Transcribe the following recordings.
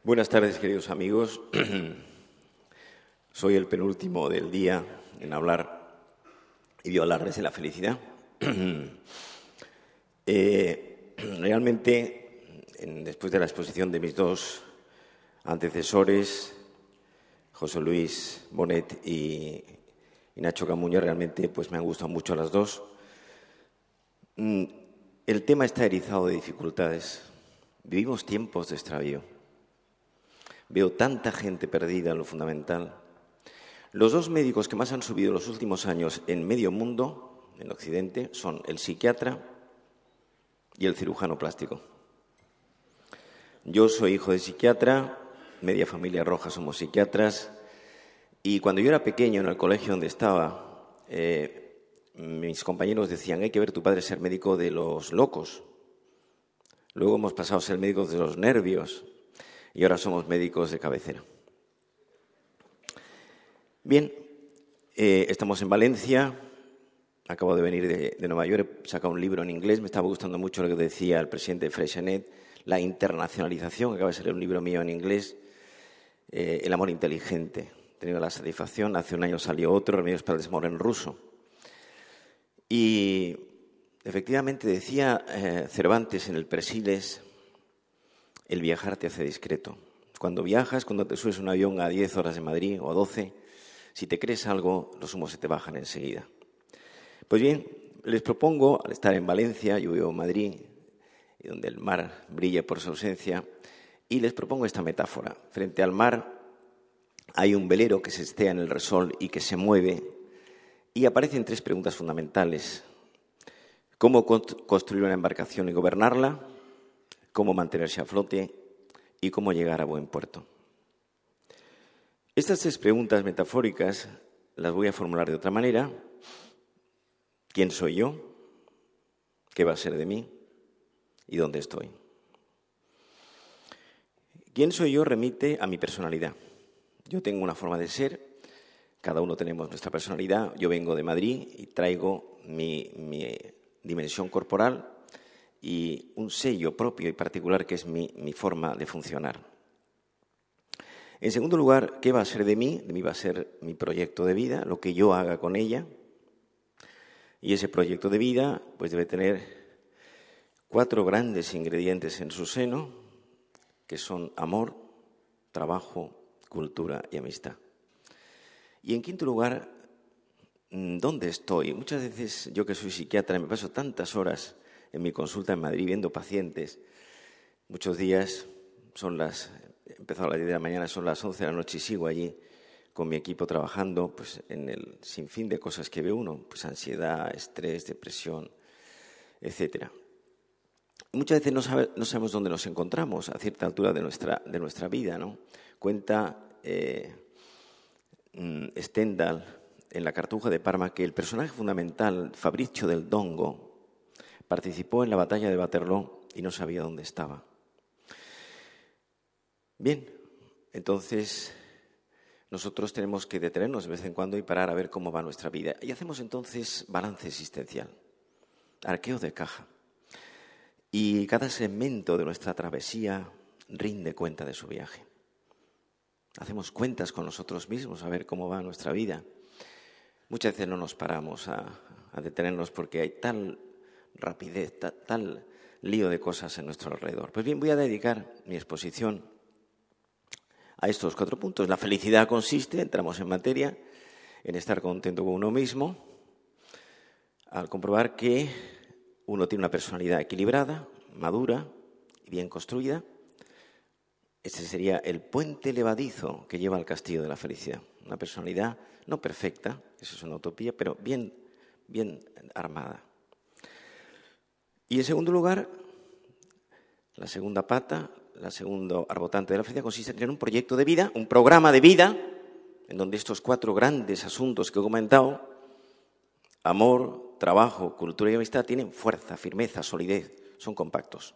Buenas tardes, queridos amigos. Soy el penúltimo del día en hablar y violarles de la felicidad. Realmente, después de la exposición de mis dos antecesores, José Luis Bonet y Nacho Camuña, realmente pues me han gustado mucho las dos. El tema está erizado de dificultades. Vivimos tiempos de extravío. Veo tanta gente perdida en lo fundamental. Los dos médicos que más han subido en los últimos años en medio mundo, en Occidente, son el psiquiatra y el cirujano plástico. Yo soy hijo de psiquiatra, media familia roja somos psiquiatras, y cuando yo era pequeño en el colegio donde estaba, mis compañeros decían, hay que ver tu padre ser médico de los locos. Luego hemos pasado a ser médicos de los nervios. Y ahora somos médicos de cabecera. Bien, estamos en Valencia. Acabo de venir de Nueva York, he sacado un libro en inglés. Me estaba gustando mucho lo que decía el presidente de Freixenet, la internacionalización. Acaba de salir un libro mío en inglés, El amor inteligente. He tenido la satisfacción, hace un año salió otro, Remedios para el desamor en ruso. Y efectivamente decía Cervantes en el Persiles, el viajar te hace discreto. Cuando viajas, cuando te subes a un avión a 10 horas de Madrid o a 12, si te crees algo, los humos se te bajan enseguida. Pues bien, les propongo, al estar en Valencia, yo vivo en Madrid, y donde el mar brilla por su ausencia, y les propongo esta metáfora. Frente al mar hay un velero que se estea en el resol y que se mueve, y aparecen tres preguntas fundamentales. ¿Cómo construir una embarcación y gobernarla? ¿Cómo mantenerse a flote? Y cómo llegar a buen puerto. Estas tres preguntas metafóricas las voy a formular de otra manera. ¿Quién soy yo? ¿Qué va a ser de mí? ¿Y dónde estoy? ¿Quién soy yo? Remite a mi personalidad. Yo tengo una forma de ser, cada uno tenemos nuestra personalidad. Yo vengo de Madrid y traigo mi dimensión corporal y un sello propio y particular que es mi forma de funcionar. En segundo lugar, ¿qué va a ser de mí? De mí va a ser mi proyecto de vida, lo que yo haga con ella. Y ese proyecto de vida pues debe tener 4 grandes ingredientes en su seno, que son amor, trabajo, cultura y amistad. Y en quinto lugar, ¿dónde estoy? Muchas veces yo que soy psiquiatra me paso tantas horas en mi consulta en Madrid viendo pacientes. Muchos días he empezado a las 10 de la mañana, son las 11 de la noche y sigo allí con mi equipo trabajando pues, en el sinfín de cosas que ve uno, pues ansiedad, estrés, depresión, etc. Muchas veces no sabemos dónde nos encontramos a cierta altura de nuestra vida, ¿no? Cuenta Stendhal en La Cartuja de Parma que el personaje fundamental, Fabrizio del Dongo, participó en la batalla de Waterloo y no sabía dónde estaba. Bien, entonces nosotros tenemos que detenernos de vez en cuando y parar a ver cómo va nuestra vida. Y hacemos entonces balance existencial, arqueo de caja. Y cada segmento de nuestra travesía rinde cuenta de su viaje. Hacemos cuentas con nosotros mismos a ver cómo va nuestra vida. Muchas veces no nos paramos a detenernos porque hay tal rapidez, tal lío de cosas en nuestro alrededor. Pues bien, voy a dedicar mi exposición a estos 4 puntos. La felicidad consiste, entramos en materia, en estar contento con uno mismo, al comprobar que uno tiene una personalidad equilibrada, madura y bien construida. Este sería el puente levadizo que lleva al castillo de la felicidad. Una personalidad no perfecta, eso es una utopía, pero bien armada. Y en segundo lugar, la segunda pata, la segunda arbotante de la felicidad consiste en tener un proyecto de vida, un programa de vida, en donde estos 4 grandes asuntos que he comentado, amor, trabajo, cultura y amistad, tienen fuerza, firmeza, solidez, son compactos.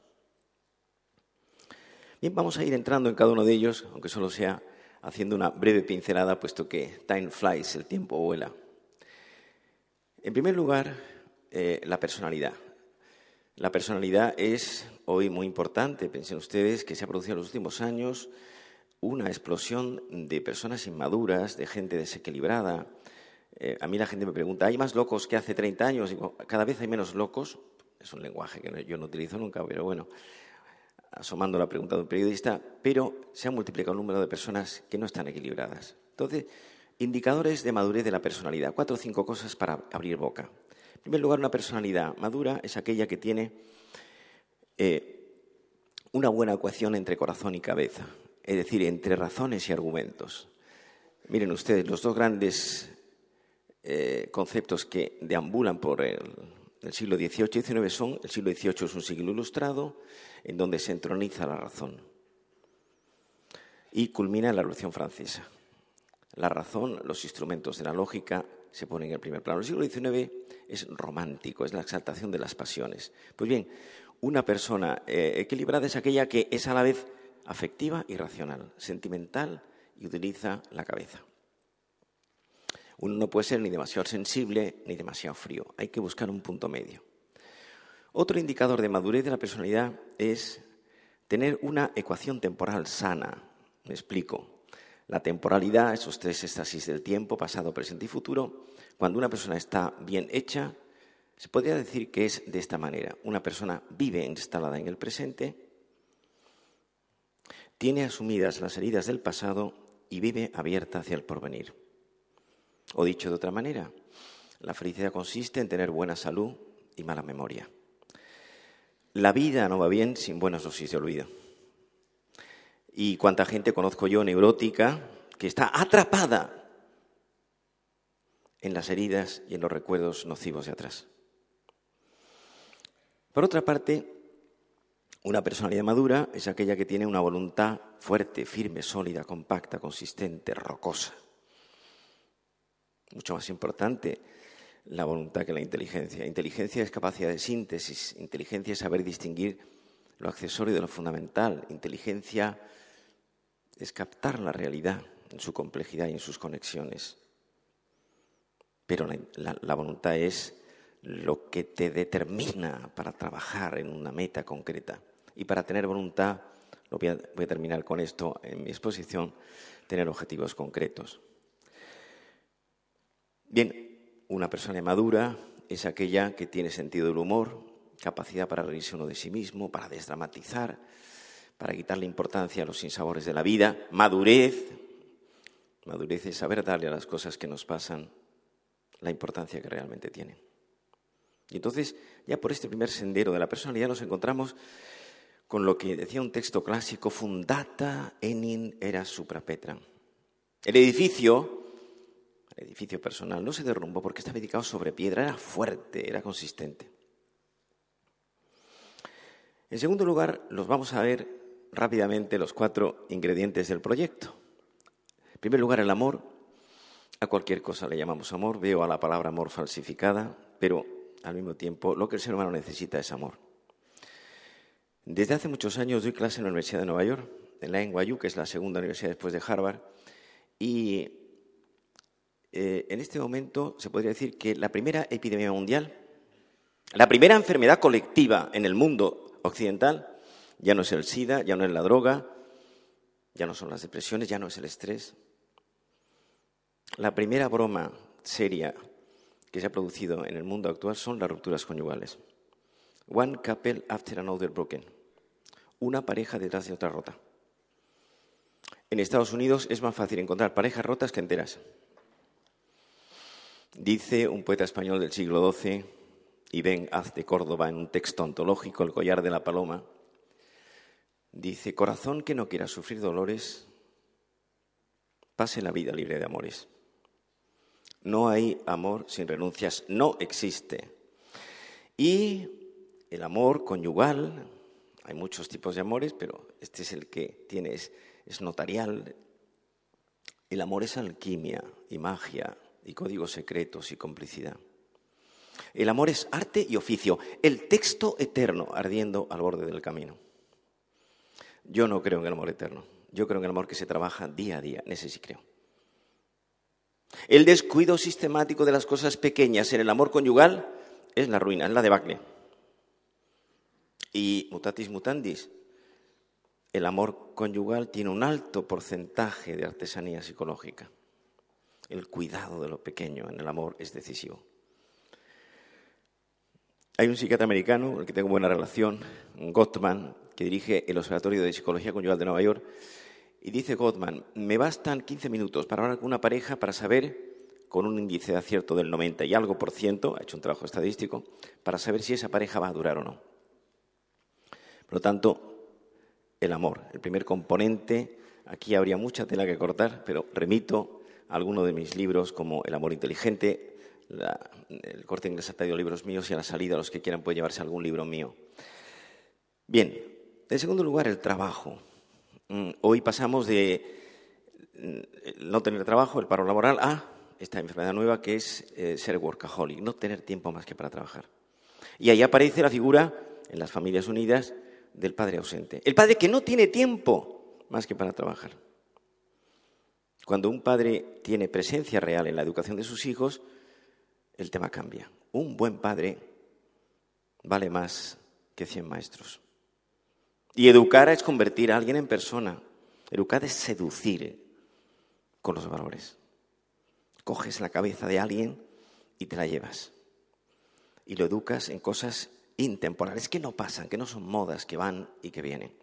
Bien, vamos a ir entrando en cada uno de ellos, aunque solo sea haciendo una breve pincelada, puesto que time flies, el tiempo vuela. En primer lugar, la personalidad. La personalidad es hoy muy importante. Piensen ustedes que se ha producido en los últimos años una explosión de personas inmaduras, de gente desequilibrada. A mí la gente me pregunta, ¿hay más locos que hace 30 años? Digo, cada vez hay menos locos. Es un lenguaje que yo no utilizo nunca, pero bueno, asomando la pregunta de un periodista, pero se ha multiplicado el número de personas que no están equilibradas. Entonces, indicadores de madurez de la personalidad. 4 o 5 cosas para abrir boca. En primer lugar, una personalidad madura es aquella que tiene una buena ecuación entre corazón y cabeza, es decir, entre razones y argumentos. Miren ustedes, los dos grandes conceptos que deambulan por el siglo XVIII y XIX son, el siglo XVIII es un siglo ilustrado, en donde se entroniza la razón, y culmina en la Revolución Francesa. La razón, los instrumentos de la lógica se ponen en el primer plano. El siglo XIX es romántico, es la exaltación de las pasiones. Pues bien, una persona equilibrada es aquella que es a la vez afectiva y racional, sentimental y utiliza la cabeza. Uno no puede ser ni demasiado sensible ni demasiado frío. Hay que buscar un punto medio. Otro indicador de madurez de la personalidad es tener una ecuación temporal sana. Me explico. La temporalidad, esos 3 éxtasis del tiempo, pasado, presente y futuro, cuando una persona está bien hecha, se podría decir que es de esta manera. Una persona vive instalada en el presente, tiene asumidas las heridas del pasado y vive abierta hacia el porvenir. O dicho de otra manera, la felicidad consiste en tener buena salud y mala memoria. La vida no va bien sin buenas dosis de olvido. Y cuánta gente conozco yo neurótica que está atrapada en las heridas y en los recuerdos nocivos de atrás. Por otra parte, una personalidad madura es aquella que tiene una voluntad fuerte, firme, sólida, compacta, consistente, rocosa. Mucho más importante la voluntad que la inteligencia. Inteligencia es capacidad de síntesis, inteligencia es saber distinguir lo accesorio de lo fundamental, inteligencia es captar la realidad en su complejidad y en sus conexiones. Pero la voluntad es lo que te determina para trabajar en una meta concreta. Y para tener voluntad, voy a terminar con esto en mi exposición, tener objetivos concretos. Bien, una persona madura es aquella que tiene sentido del humor, capacidad para reírse uno de sí mismo, para desdramatizar, para quitarle importancia a los sinsabores de la vida. Madurez es saber darle a las cosas que nos pasan la importancia que realmente tienen. Y entonces, ya por este primer sendero de la personalidad nos encontramos con lo que decía un texto clásico, fundata enim era supra Petra. El edificio personal no se derrumbó porque estaba edificado sobre piedra, era fuerte, era consistente. En segundo lugar, los vamos a ver rápidamente los 4 ingredientes del proyecto. En primer lugar, el amor. A cualquier cosa le llamamos amor. Veo a la palabra amor falsificada, pero al mismo tiempo lo que el ser humano necesita es amor. Desde hace muchos años doy clase en la Universidad de Nueva York, en la NYU, que es la segunda universidad después de Harvard, y en este momento se podría decir que la primera epidemia mundial, la primera enfermedad colectiva en el mundo occidental, ya no es el SIDA, ya no es la droga, ya no son las depresiones, ya no es el estrés. La primera broma seria que se ha producido en el mundo actual son las rupturas conyugales. One couple after another broken. Una pareja detrás de otra rota. En Estados Unidos es más fácil encontrar parejas rotas que enteras. Dice un poeta español del siglo XII, Ibn Az de Córdoba, en un texto ontológico, El collar de la paloma, dice: corazón que no quiera sufrir dolores, pase la vida libre de amores. No hay amor sin renuncias, no existe. Y el amor conyugal, hay muchos tipos de amores, pero este es el que tiene, es notarial. El amor es alquimia y magia y códigos secretos y complicidad. El amor es arte y oficio, el texto eterno ardiendo al borde del camino. Yo no creo en el amor eterno, yo creo en el amor que se trabaja día a día, en ese sí creo. El descuido sistemático de las cosas pequeñas en el amor conyugal es la ruina, es la debacle. Y mutatis mutandis, el amor conyugal tiene un alto porcentaje de artesanía psicológica. El cuidado de lo pequeño en el amor es decisivo. Hay un psiquiatra americano con el que tengo buena relación, Gottman, que dirige el Observatorio de Psicología Conyugal de Nueva York, y dice Gottman, me bastan 15 minutos para hablar con una pareja para saber, con un índice de acierto del 90 y algo por ciento, ha hecho un trabajo estadístico, para saber si esa pareja va a durar o no. Por lo tanto, el amor, el primer componente, aquí habría mucha tela que cortar, pero remito a alguno de mis libros como El amor inteligente, el Corte Inglés ha traído libros míos y a la salida los que quieran pueden llevarse algún libro mío. Bien, en segundo lugar, el trabajo. Hoy pasamos de no tener trabajo, el paro laboral, a esta enfermedad nueva que es ser workaholic, no tener tiempo más que para trabajar. Y ahí aparece la figura, en las familias unidas, del padre ausente. El padre que no tiene tiempo más que para trabajar. Cuando un padre tiene presencia real en la educación de sus hijos, el tema cambia. Un buen padre vale más que 100 maestros. Y educar es convertir a alguien en persona. Educar es seducir con los valores. Coges la cabeza de alguien y te la llevas. Y lo educas en cosas intemporales que no pasan, que no son modas, que van y que vienen.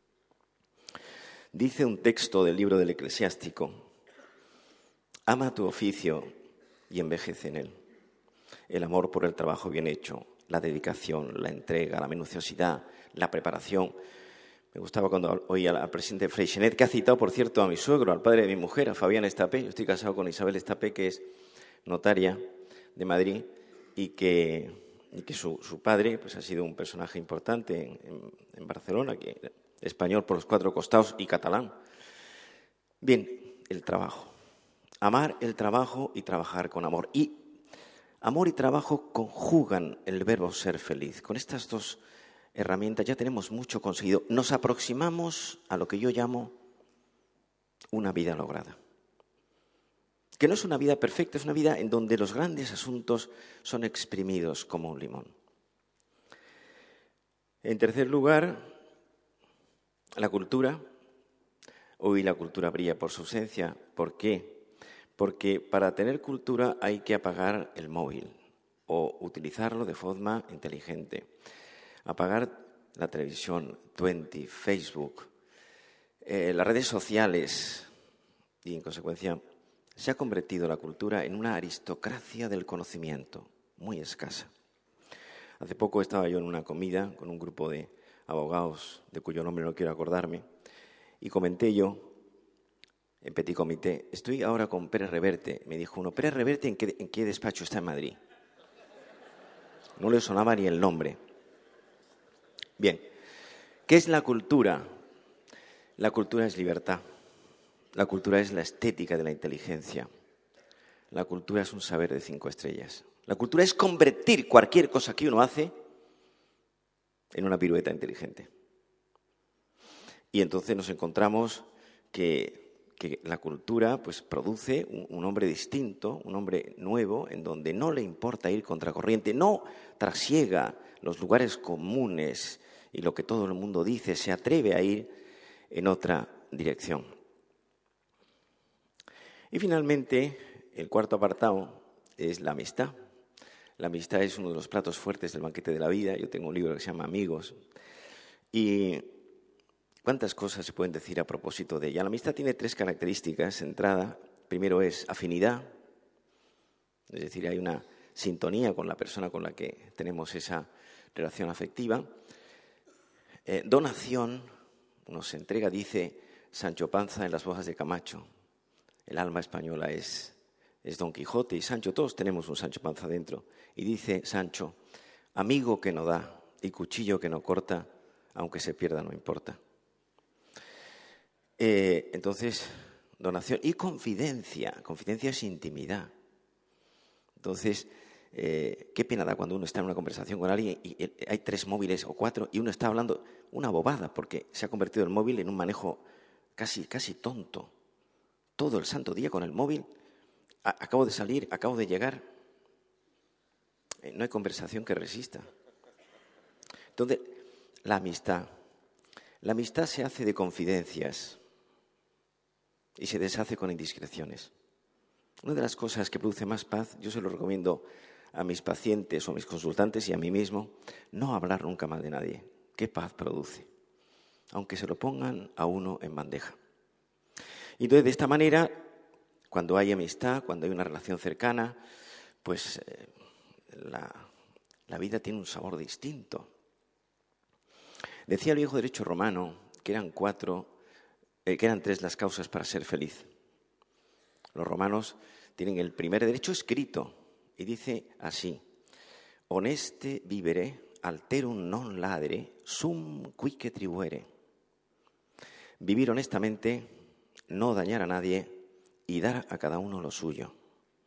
Dice un texto del libro del Eclesiástico, ama tu oficio y envejece en él. El amor por el trabajo bien hecho, la dedicación, la entrega, la minuciosidad, la preparación. Me gustaba cuando oía al presidente Freixenet, que ha citado, por cierto, a mi suegro, al padre de mi mujer, a Fabián Estapé. Yo estoy casado con Isabel Estapé, que es notaria de Madrid, y que su padre pues, ha sido un personaje importante en Barcelona, español por los 4 costados y catalán. Bien, el trabajo. Amar el trabajo y trabajar con amor. Y amor y trabajo conjugan el verbo ser feliz. Con estas dos herramientas ya tenemos mucho conseguido. Nos aproximamos a lo que yo llamo una vida lograda. Que no es una vida perfecta, es una vida en donde los grandes asuntos son exprimidos como un limón. En tercer lugar, la cultura. Hoy la cultura brilla por su ausencia. ¿Por qué? Porque para tener cultura hay que apagar el móvil o utilizarlo de forma inteligente. Apagar la televisión, Facebook, las redes sociales y, en consecuencia, se ha convertido la cultura en una aristocracia del conocimiento muy escasa. Hace poco estaba yo en una comida con un grupo de abogados de cuyo nombre no quiero acordarme y comenté yo en petit comité, estoy ahora con Pérez Reverte. Me dijo uno, ¿Pérez Reverte en qué despacho está en Madrid? No le sonaba ni el nombre. Bien, ¿qué es la cultura? La cultura es libertad. La cultura es la estética de la inteligencia. La cultura es un saber de 5 estrellas. La cultura es convertir cualquier cosa que uno hace en una pirueta inteligente. Y entonces nos encontramos que la cultura pues, produce un hombre distinto, un hombre nuevo, en donde no le importa ir contracorriente, no trasiega los lugares comunes y lo que todo el mundo dice, se atreve a ir en otra dirección. Y finalmente, el cuarto apartado es la amistad. La amistad es uno de los platos fuertes del banquete de la vida. Yo tengo un libro que se llama Amigos. Y ¿cuántas cosas se pueden decir a propósito de ella? La amistad tiene 3 características. Entrada, primero es afinidad, es decir, hay una sintonía con la persona con la que tenemos esa relación afectiva. Donación, uno se entrega, dice Sancho Panza en Las Bodas de Camacho. El alma española es Don Quijote y Sancho, todos tenemos un Sancho Panza dentro. Y dice Sancho, amigo que no da y cuchillo que no corta, aunque se pierda no importa. Entonces, donación y confidencia. Confidencia es intimidad. Entonces, qué pena da cuando uno está en una conversación con alguien y hay 3 móviles o 4 y uno está hablando una bobada porque se ha convertido el móvil en un manejo casi tonto. Todo el santo día con el móvil. Acabo de salir, acabo de llegar. No hay conversación que resista. Entonces, la amistad. La amistad se hace de confidencias y se deshace con indiscreciones. Una de las cosas que produce más paz, yo se lo recomiendo a mis pacientes o a mis consultantes y a mí mismo, no hablar nunca mal de nadie. ¿Qué paz produce? Aunque se lo pongan a uno en bandeja. Y entonces, de esta manera, cuando hay amistad, cuando hay una relación cercana, pues la vida tiene un sabor distinto. Decía el viejo derecho romano que eran tres las causas para ser feliz. Los romanos tienen el primer derecho escrito y dice así: honeste vivere, alterum non ladere, sum quique tribuere. Vivir honestamente, no dañar a nadie y dar a cada uno lo suyo.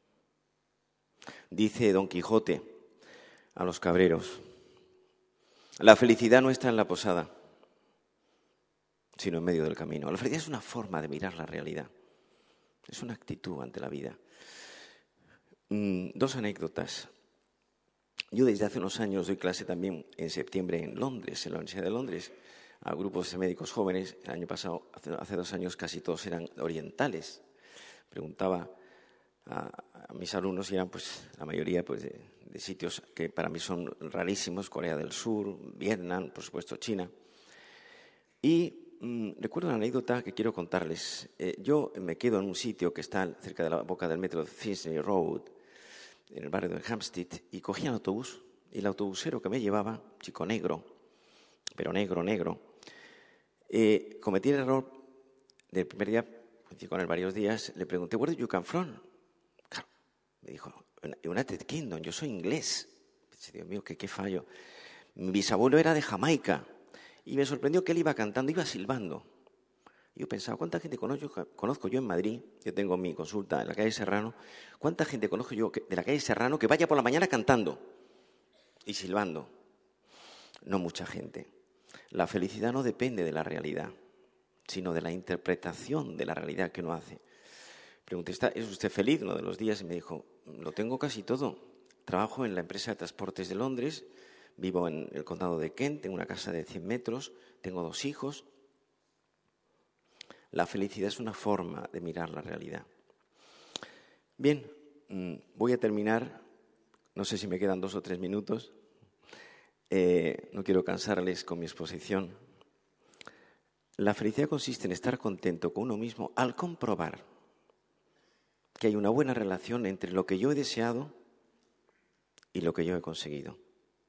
Dice Don Quijote a los cabreros: la felicidad no está en la posada, sino en medio del camino. La felicidad es una forma de mirar la realidad, es una actitud ante la vida. Dos anécdotas. Yo desde hace unos años doy clase también en septiembre en Londres, en la Universidad de Londres, a grupos de médicos jóvenes. El año pasado, hace 2 años, casi todos eran orientales. Preguntaba a mis alumnos y eran pues la mayoría pues de sitios que para mí son rarísimos: Corea del Sur, Vietnam, por supuesto China. Y recuerdo una anécdota que quiero contarles. Yo me quedo en un sitio que está cerca de la boca del metro de Finchley Road, en el barrio de Hampstead, y cogía el autobús, y el autobusero que me llevaba, chico negro, pero negro, cometí el error del primer día, coincidí con él varios días, le pregunté: ¿Where do you come from? Claro, me dijo: United Kingdom, yo soy inglés. Pensé: Dios mío, qué fallo. Mi bisabuelo era de Jamaica, y me sorprendió que él iba cantando, iba silbando. Y yo pensaba: ¿cuánta gente conozco yo en Madrid? Yo tengo mi consulta en la calle Serrano. ¿Cuánta gente conozco yo de la calle Serrano que vaya por la mañana cantando y silbando? No mucha gente. La felicidad no depende de la realidad, sino de la interpretación de la realidad que uno hace. Pregunté: ¿es usted feliz uno de los días? Y me dijo: lo tengo casi todo. Trabajo en la empresa de transportes de Londres, vivo en el condado de Kent, tengo una casa de 100 metros, tengo 2 hijos. La felicidad es una forma de mirar la realidad. Bien, voy a terminar. No sé si me quedan 2 o 3 minutos. No quiero cansarles con mi exposición. La felicidad consiste en estar contento con uno mismo al comprobar que hay una buena relación entre lo que yo he deseado y lo que yo he conseguido.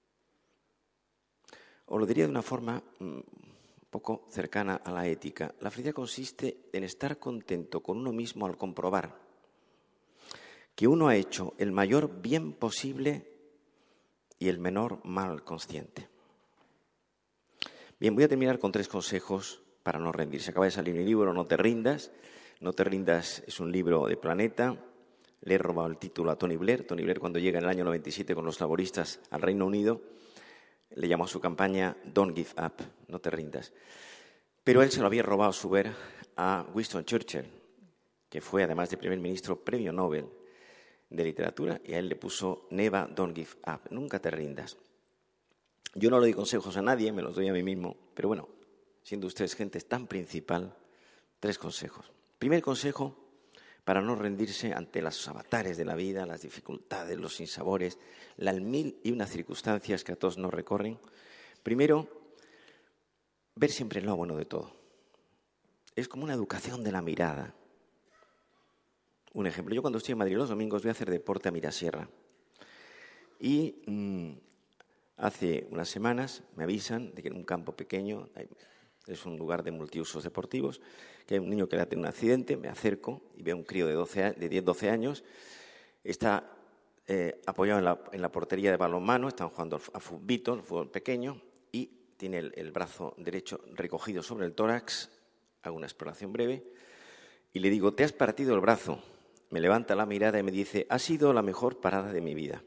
Os lo diría de una forma poco cercana a la ética. La felicidad consiste en estar contento con uno mismo al comprobar que uno ha hecho el mayor bien posible y el menor mal consciente. Bien, voy a terminar con 3 consejos para no rendirse. Acaba de salir mi libro, No te rindas. No te rindas es un libro de Planeta. Le he robado el título a Tony Blair. Tony Blair, cuando llega en el año 97 con los laboristas al Reino Unido, le llamó a su campaña Don't Give Up, no te rindas. Pero él se lo había robado a su vez a Winston Churchill, que fue, además de primer ministro, premio Nobel de literatura, y a él le puso Never Don't Give Up, nunca te rindas. Yo no le doy consejos a nadie, me los doy a mí mismo, pero bueno, siendo ustedes gente tan principal, 3 consejos. Primer consejo: para no rendirse ante los avatares de la vida, las dificultades, los sinsabores, las 1001 circunstancias que a todos nos recorren. Primero, ver siempre lo bueno de todo. Es como una educación de la mirada. Un ejemplo: yo cuando estoy en Madrid los domingos voy a hacer deporte a Mirasierra. Y hace unas semanas me avisan de que en un campo pequeño, es un lugar de multiusos deportivos, que hay un niño que le ha tenido un accidente. Me acerco y veo un crío de 10-12 años. Está apoyado en la portería de balonmano, están jugando a fútbol pequeño, y tiene el brazo derecho recogido sobre el tórax. Hago una exploración breve y le digo: te has partido el brazo. Me levanta la mirada y me dice: ha sido la mejor parada de mi vida.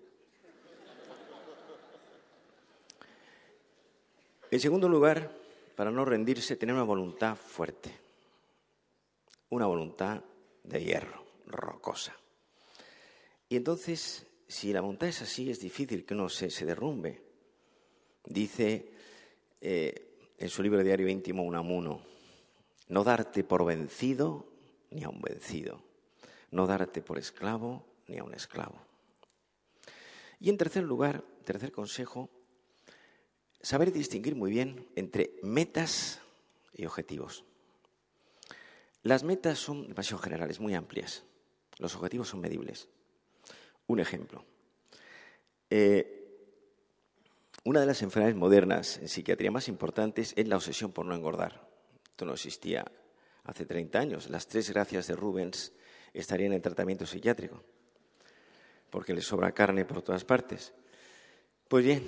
En segundo lugar, para no rendirse, tener una voluntad fuerte, una voluntad de hierro, rocosa. Y entonces, si la voluntad es así, es difícil que uno se derrumbe. Dice en su libro diario íntimo Unamuno: no darte por vencido ni a un vencido, no darte por esclavo ni a un esclavo. Y en tercer lugar, tercer consejo, saber distinguir muy bien entre metas y objetivos. Las metas son demasiado generales, muy amplias. Los objetivos son medibles. Un ejemplo. Una de las enfermedades modernas en psiquiatría más importantes es la obsesión por no engordar. Esto no existía hace 30 años. Las 3 gracias de Rubens estarían en tratamiento psiquiátrico, porque le sobra carne por todas partes. Pues bien,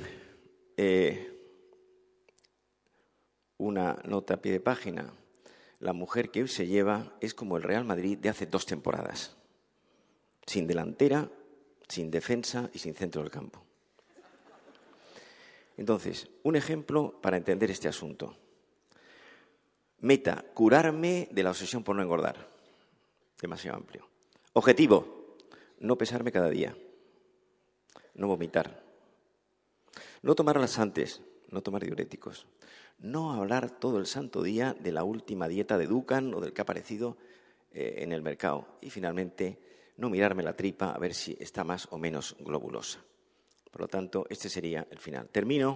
una nota a pie de página. La mujer que hoy se lleva es como el Real Madrid de hace 2 temporadas. Sin delantera, sin defensa y sin centro del campo. Entonces, un ejemplo para entender este asunto. Meta: curarme de la obsesión por no engordar. Demasiado amplio. Objetivo: no pesarme cada día. No vomitar. No tomar laxantes. No tomar diuréticos. No hablar todo el santo día de la última dieta de Dukan o del que ha aparecido en el mercado. Y finalmente, no mirarme la tripa a ver si está más o menos globulosa. Por lo tanto, este sería el final. Termino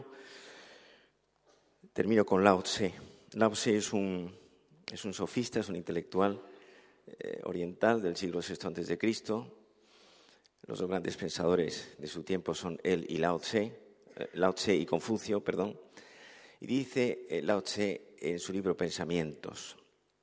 con Lao Tse. Lao Tse es un sofista, es un intelectual oriental del siglo VI a.C. Los dos grandes pensadores de su tiempo son él y Lao Tse y Confucio, perdón. Y dice Lao Tse en su libro Pensamientos: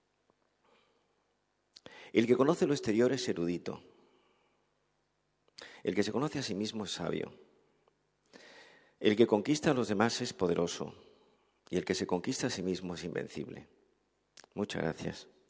el que conoce lo exterior es erudito. El que se conoce a sí mismo es sabio. El que conquista a los demás es poderoso. Y el que se conquista a sí mismo es invencible. Muchas gracias.